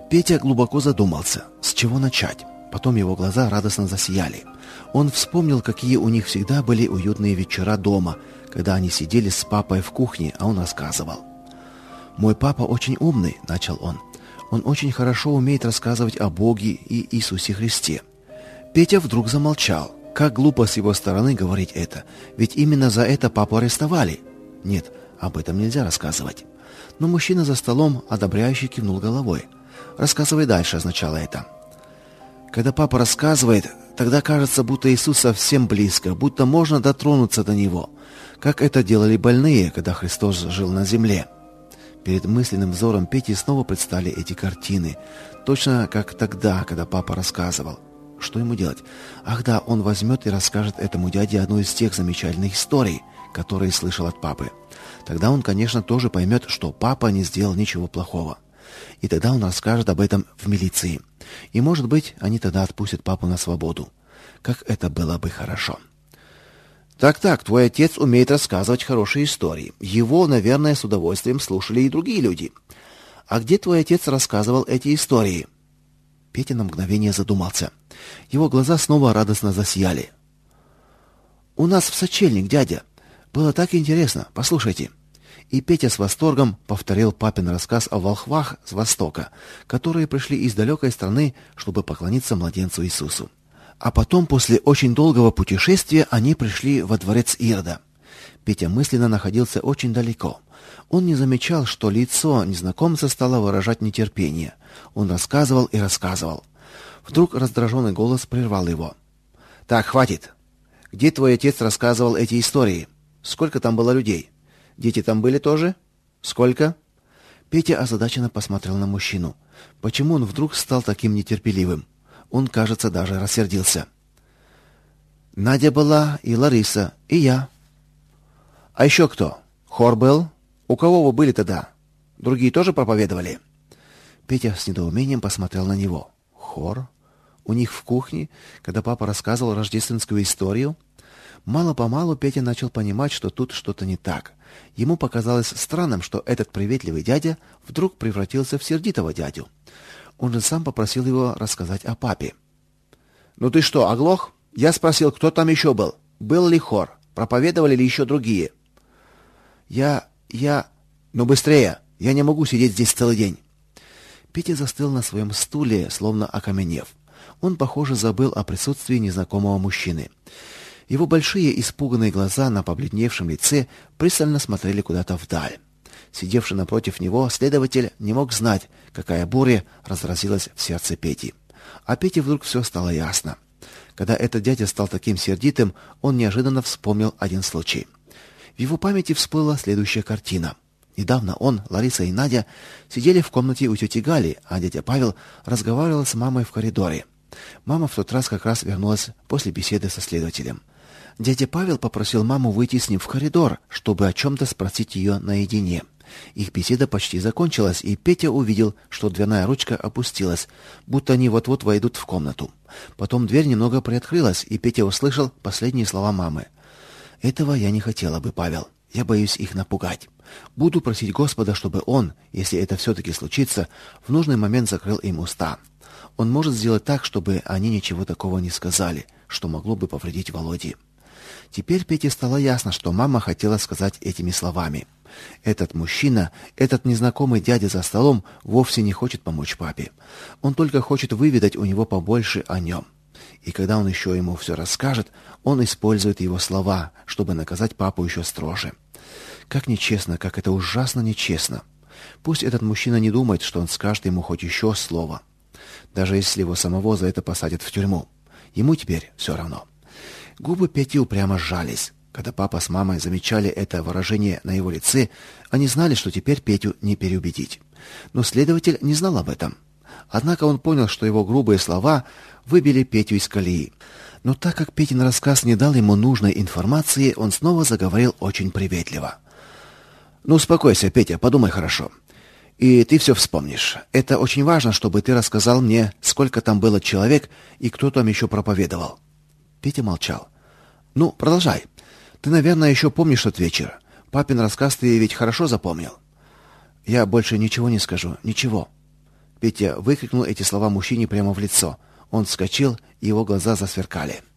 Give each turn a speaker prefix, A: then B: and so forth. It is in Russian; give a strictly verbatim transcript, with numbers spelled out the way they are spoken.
A: Петя глубоко задумался, с чего начать. Потом его глаза радостно засияли. Он вспомнил, какие у них всегда были уютные вечера дома, когда они сидели с папой в кухне, а он рассказывал. «Мой папа очень умный», — начал он. «Он очень хорошо умеет рассказывать о Боге и Иисусе Христе». Петя вдруг замолчал. Как глупо с его стороны говорить это, ведь именно за это папу арестовали. Нет, об этом нельзя рассказывать. Но мужчина за столом одобряюще кивнул головой. «Рассказывай дальше», — означало это. Когда папа рассказывает, тогда кажется, будто Иисус совсем близко, будто можно дотронуться до Него, как это делали больные, когда Христос жил на земле. Перед мысленным взором Пети снова предстали эти картины, точно как тогда, когда папа рассказывал. Что ему делать? Ах да, он возьмет и расскажет этому дяде одну из тех замечательных историй, которые слышал от папы. Тогда он, конечно, тоже поймет, что папа не сделал ничего плохого. И тогда он расскажет об этом в милиции. И, может быть, они тогда отпустят папу на свободу. Как это было бы хорошо. Так-так, твой отец умеет рассказывать хорошие истории. Его, наверное, с удовольствием слушали и другие люди. А где твой отец рассказывал эти истории? Петя на мгновение задумался. Его глаза снова радостно засияли. «У нас в сочельник, дядя. Было так интересно. Послушайте». И Петя с восторгом повторил папин рассказ о волхвах с Востока, которые пришли из далекой страны, чтобы поклониться младенцу Иисусу. А потом, после очень долгого путешествия, они пришли во дворец Ирода. Петя мысленно находился очень далеко. Он не замечал, что лицо незнакомца стало выражать нетерпение. Он рассказывал и рассказывал. Вдруг раздраженный голос прервал его. «Так, хватит. Где твой отец рассказывал эти истории? Сколько там было людей? Дети там были тоже? Сколько?» Петя озадаченно посмотрел на мужчину. Почему он вдруг стал таким нетерпеливым? Он, кажется, даже рассердился. «Надя была, и Лариса, и я». «А еще кто? Хор был? У кого вы были тогда? Другие тоже проповедовали?» Петя с недоумением посмотрел на него. «Хор? У них в кухне, когда папа рассказывал рождественскую историю?» Мало-помалу Петя начал понимать, что тут что-то не так. Ему показалось странным, что этот приветливый дядя вдруг превратился в сердитого дядю. Он же сам попросил его рассказать о папе. «Ну ты что, оглох? Я спросил, кто там еще был? Был ли хор? Проповедовали ли еще другие?» «Я... я... Ну быстрее! Я не могу сидеть здесь целый день!» Петя застыл на своем стуле, словно окаменев. Он, похоже, забыл о присутствии незнакомого мужчины. Его большие испуганные глаза на побледневшем лице пристально смотрели куда-то вдаль. Сидевший напротив него следователь не мог знать, какая буря разразилась в сердце Пети. А Пете вдруг все стало ясно. Когда этот дядя стал таким сердитым, он неожиданно вспомнил один случай. В его памяти всплыла следующая картина. Недавно он, Лариса и Надя сидели в комнате у тети Гали, а дядя Павел разговаривал с мамой в коридоре. Мама в тот раз как раз вернулась после беседы со следователем. Дядя Павел попросил маму выйти с ним в коридор, чтобы о чем-то спросить ее наедине. Их беседа почти закончилась, и Петя увидел, что дверная ручка опустилась, будто они вот-вот войдут в комнату. Потом дверь немного приоткрылась, и Петя услышал последние слова мамы. «Этого я не хотела бы, Павел. Я боюсь их напугать. Буду просить Господа, чтобы он, если это все-таки случится, в нужный момент закрыл им уста. Он может сделать так, чтобы они ничего такого не сказали, что могло бы повредить Володе». Теперь Пете стало ясно, что мама хотела сказать этими словами. Этот мужчина, этот незнакомый дядя за столом вовсе не хочет помочь папе. Он только хочет выведать у него побольше о нем. И когда он еще ему все расскажет, он использует его слова, чтобы наказать папу еще строже. Как нечестно, как это ужасно нечестно. Пусть этот мужчина не думает, что он скажет ему хоть еще слово. Даже если его самого за это посадят в тюрьму. Ему теперь все равно. Губы Пети упрямо сжались. Когда папа с мамой замечали это выражение на его лице, они знали, что теперь Петю не переубедить. Но следователь не знал об этом. Однако он понял, что его грубые слова выбили Петю из колеи. Но так как Петин рассказ не дал ему нужной информации, он снова заговорил очень приветливо. «Ну, успокойся, Петя, подумай хорошо. И ты все вспомнишь. Это очень важно, чтобы ты рассказал мне, сколько там было человек и кто там еще проповедовал». Петя молчал. «Ну, продолжай. Ты, наверное, еще помнишь тот вечер. Папин рассказ ты ведь хорошо запомнил». «Я больше ничего не скажу. Ничего». Петя выкрикнул эти слова мужчине прямо в лицо. Он вскочил, и его глаза засверкали.